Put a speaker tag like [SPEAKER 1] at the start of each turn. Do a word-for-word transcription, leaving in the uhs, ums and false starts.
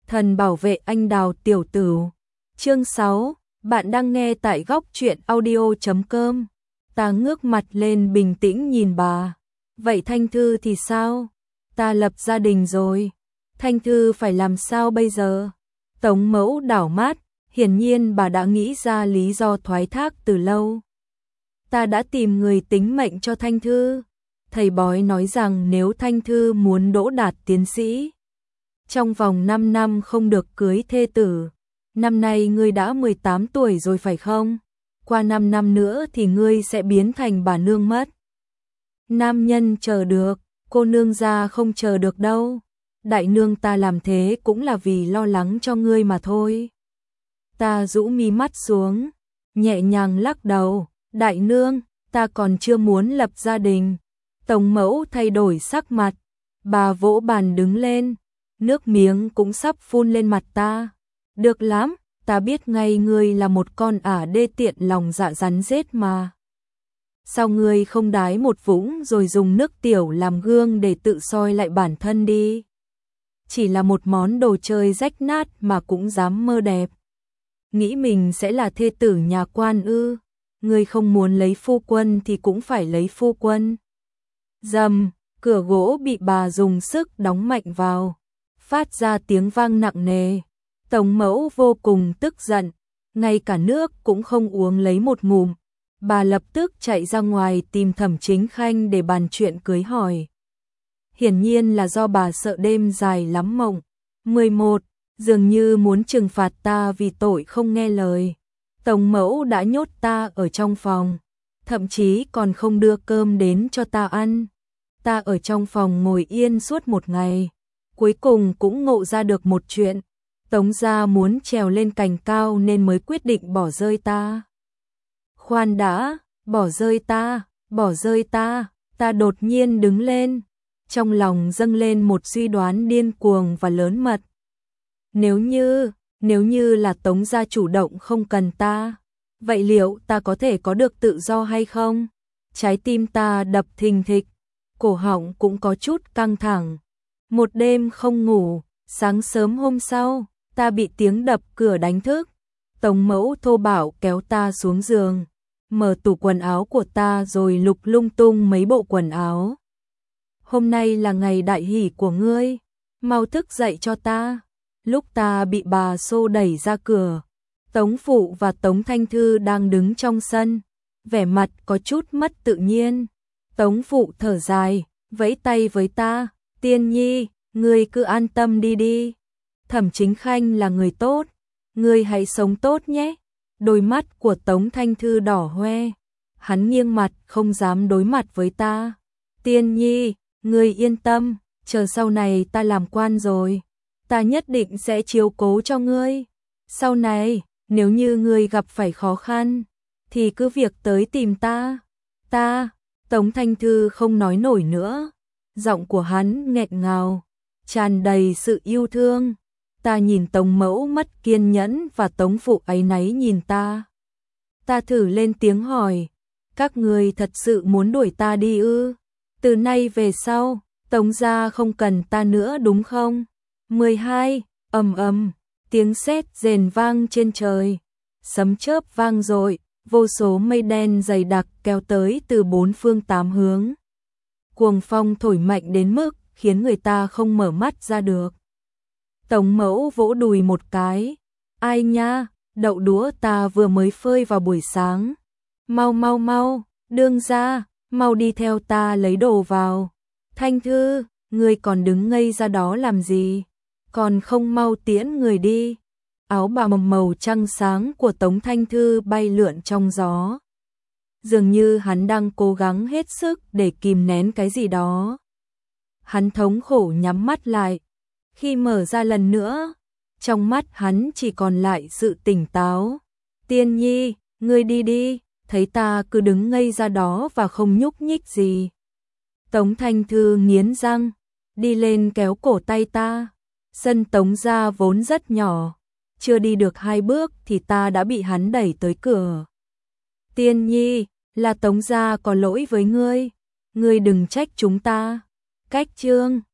[SPEAKER 1] Thần bảo vệ anh Đào tiểu tử. Chương sáu, bạn đang nghe tại góc truyện audio chấm com. Ta ngước mặt lên bình tĩnh nhìn bà. Vậy Thanh Thư thì sao? Ta lập gia đình rồi. Thanh Thư phải làm sao bây giờ? Tống Mẫu đảo mắt, hiển nhiên bà đã nghĩ ra lý do thoái thác từ lâu. Ta đã tìm người tính mệnh cho Thanh Thư. Thầy bói nói rằng nếu Thanh Thư muốn đỗ đạt tiến sĩ, trong vòng năm năm không được cưới thê tử. Năm nay ngươi đã mười tám tuổi rồi phải không? Qua năm năm nữa thì ngươi sẽ biến thành bà nương mất. Nam nhân chờ được, cô nương gia không chờ được đâu. Đại nương ta làm thế cũng là vì lo lắng cho ngươi mà thôi. Ta rũ mi mắt xuống, nhẹ nhàng lắc đầu. Đại nương, ta còn chưa muốn lập gia đình. Tống Mẫu thay đổi sắc mặt, bà vỗ bàn đứng lên, nước miếng cũng sắp phun lên mặt ta. Được lắm, ta biết ngay ngươi là một con ả đê tiện lòng dạ rắn rết mà. Sao ngươi không đái một vũng rồi dùng nước tiểu làm gương để tự soi lại bản thân đi? Chỉ là một món đồ chơi rách nát mà cũng dám mơ đẹp. Nghĩ mình sẽ là thê tử nhà quan ư? Ngươi không muốn lấy phu quân thì cũng phải lấy phu quân. Rầm, cửa gỗ bị bà dùng sức đóng mạnh vào, phát ra tiếng vang nặng nề. Tống Mẫu vô cùng tức giận, ngay cả nước cũng không uống lấy một ngụm. Bà lập tức chạy ra ngoài tìm Thẩm Chính Khanh để bàn chuyện cưới hỏi. Hiển nhiên là do bà sợ đêm dài lắm mộng. mười một, dường như muốn trừng phạt ta vì tội không nghe lời. Tống Mẫu đã nhốt ta ở trong phòng, thậm chí còn không đưa cơm đến cho ta ăn. Ta ở trong phòng ngồi yên suốt một ngày, cuối cùng cũng ngộ ra được một chuyện. Tống gia muốn trèo lên cành cao nên mới quyết định bỏ rơi ta. Khoan đã, bỏ rơi ta, bỏ rơi ta, ta đột nhiên đứng lên, trong lòng dâng lên một suy đoán điên cuồng và lớn mật. Nếu như, nếu như là Tống gia chủ động không cần ta, vậy liệu ta có thể có được tự do hay không? Trái tim ta đập thình thịch, cổ họng cũng có chút căng thẳng. Một đêm không ngủ, sáng sớm hôm sau, ta bị tiếng đập cửa đánh thức. Tống Mẫu thô bạo kéo ta xuống giường, mở tủ quần áo của ta rồi lục lung tung mấy bộ quần áo. Hôm nay là ngày đại hỷ của ngươi, mau thức dậy cho ta. Lúc ta bị bà xô đẩy ra cửa, Tống Phụ và Tống Thanh Thư đang đứng trong sân, vẻ mặt có chút mất tự nhiên. Tống Phụ thở dài, vẫy tay với ta, Tiên Nhi, ngươi cứ an tâm đi đi. Thẩm Chính Khanh là người tốt, ngươi hãy sống tốt nhé. Đôi mắt của Tống Thanh Thư đỏ hoe, hắn nghiêng mặt không dám đối mặt với ta. Tiên Nhi, ngươi yên tâm, chờ sau này ta làm quan rồi, ta nhất định sẽ chiếu cố cho ngươi. Sau này, nếu như ngươi gặp phải khó khăn, thì cứ việc tới tìm ta. Ta, Tống Thanh Thư không nói nổi nữa, giọng của hắn nghẹn ngào, tràn đầy sự yêu thương. Ta nhìn Tống Mẫu mất kiên nhẫn và Tống Phụ áy náy nhìn ta. Ta thử lên tiếng hỏi, các ngươi thật sự muốn đuổi ta đi ư? Từ nay về sau, Tống gia không cần ta nữa đúng không? mười hai, ầm ầm, tiếng sét rền vang trên trời, sấm chớp vang dội, vô số mây đen dày đặc kéo tới từ bốn phương tám hướng. Cuồng phong thổi mạnh đến mức khiến người ta không mở mắt ra được. Tống Mẫu vỗ đùi một cái, ai nha, đậu đũa ta vừa mới phơi vào buổi sáng. Mau mau mau, đương gia, mau đi theo ta lấy đồ vào. Thanh Thư, ngươi còn đứng ngây ra đó làm gì? Còn không mau tiễn người đi. Áo bào mầm màu trăng sáng của Tống Thanh Thư bay lượn trong gió. Dường như hắn đang cố gắng hết sức để kìm nén cái gì đó. Hắn thống khổ nhắm mắt lại. Khi mở ra lần nữa, trong mắt hắn chỉ còn lại sự tỉnh táo. Tiên Nhi, ngươi đi đi, thấy ta cứ đứng ngây ra đó và không nhúc nhích gì. Tống Thanh Thư nghiến răng, đi lên kéo cổ tay ta. Sân Tống gia vốn rất nhỏ, chưa đi được hai bước thì ta đã bị hắn đẩy tới cửa. Tiên Nhi, là Tống gia có lỗi với ngươi, ngươi đừng trách chúng ta. Cách chương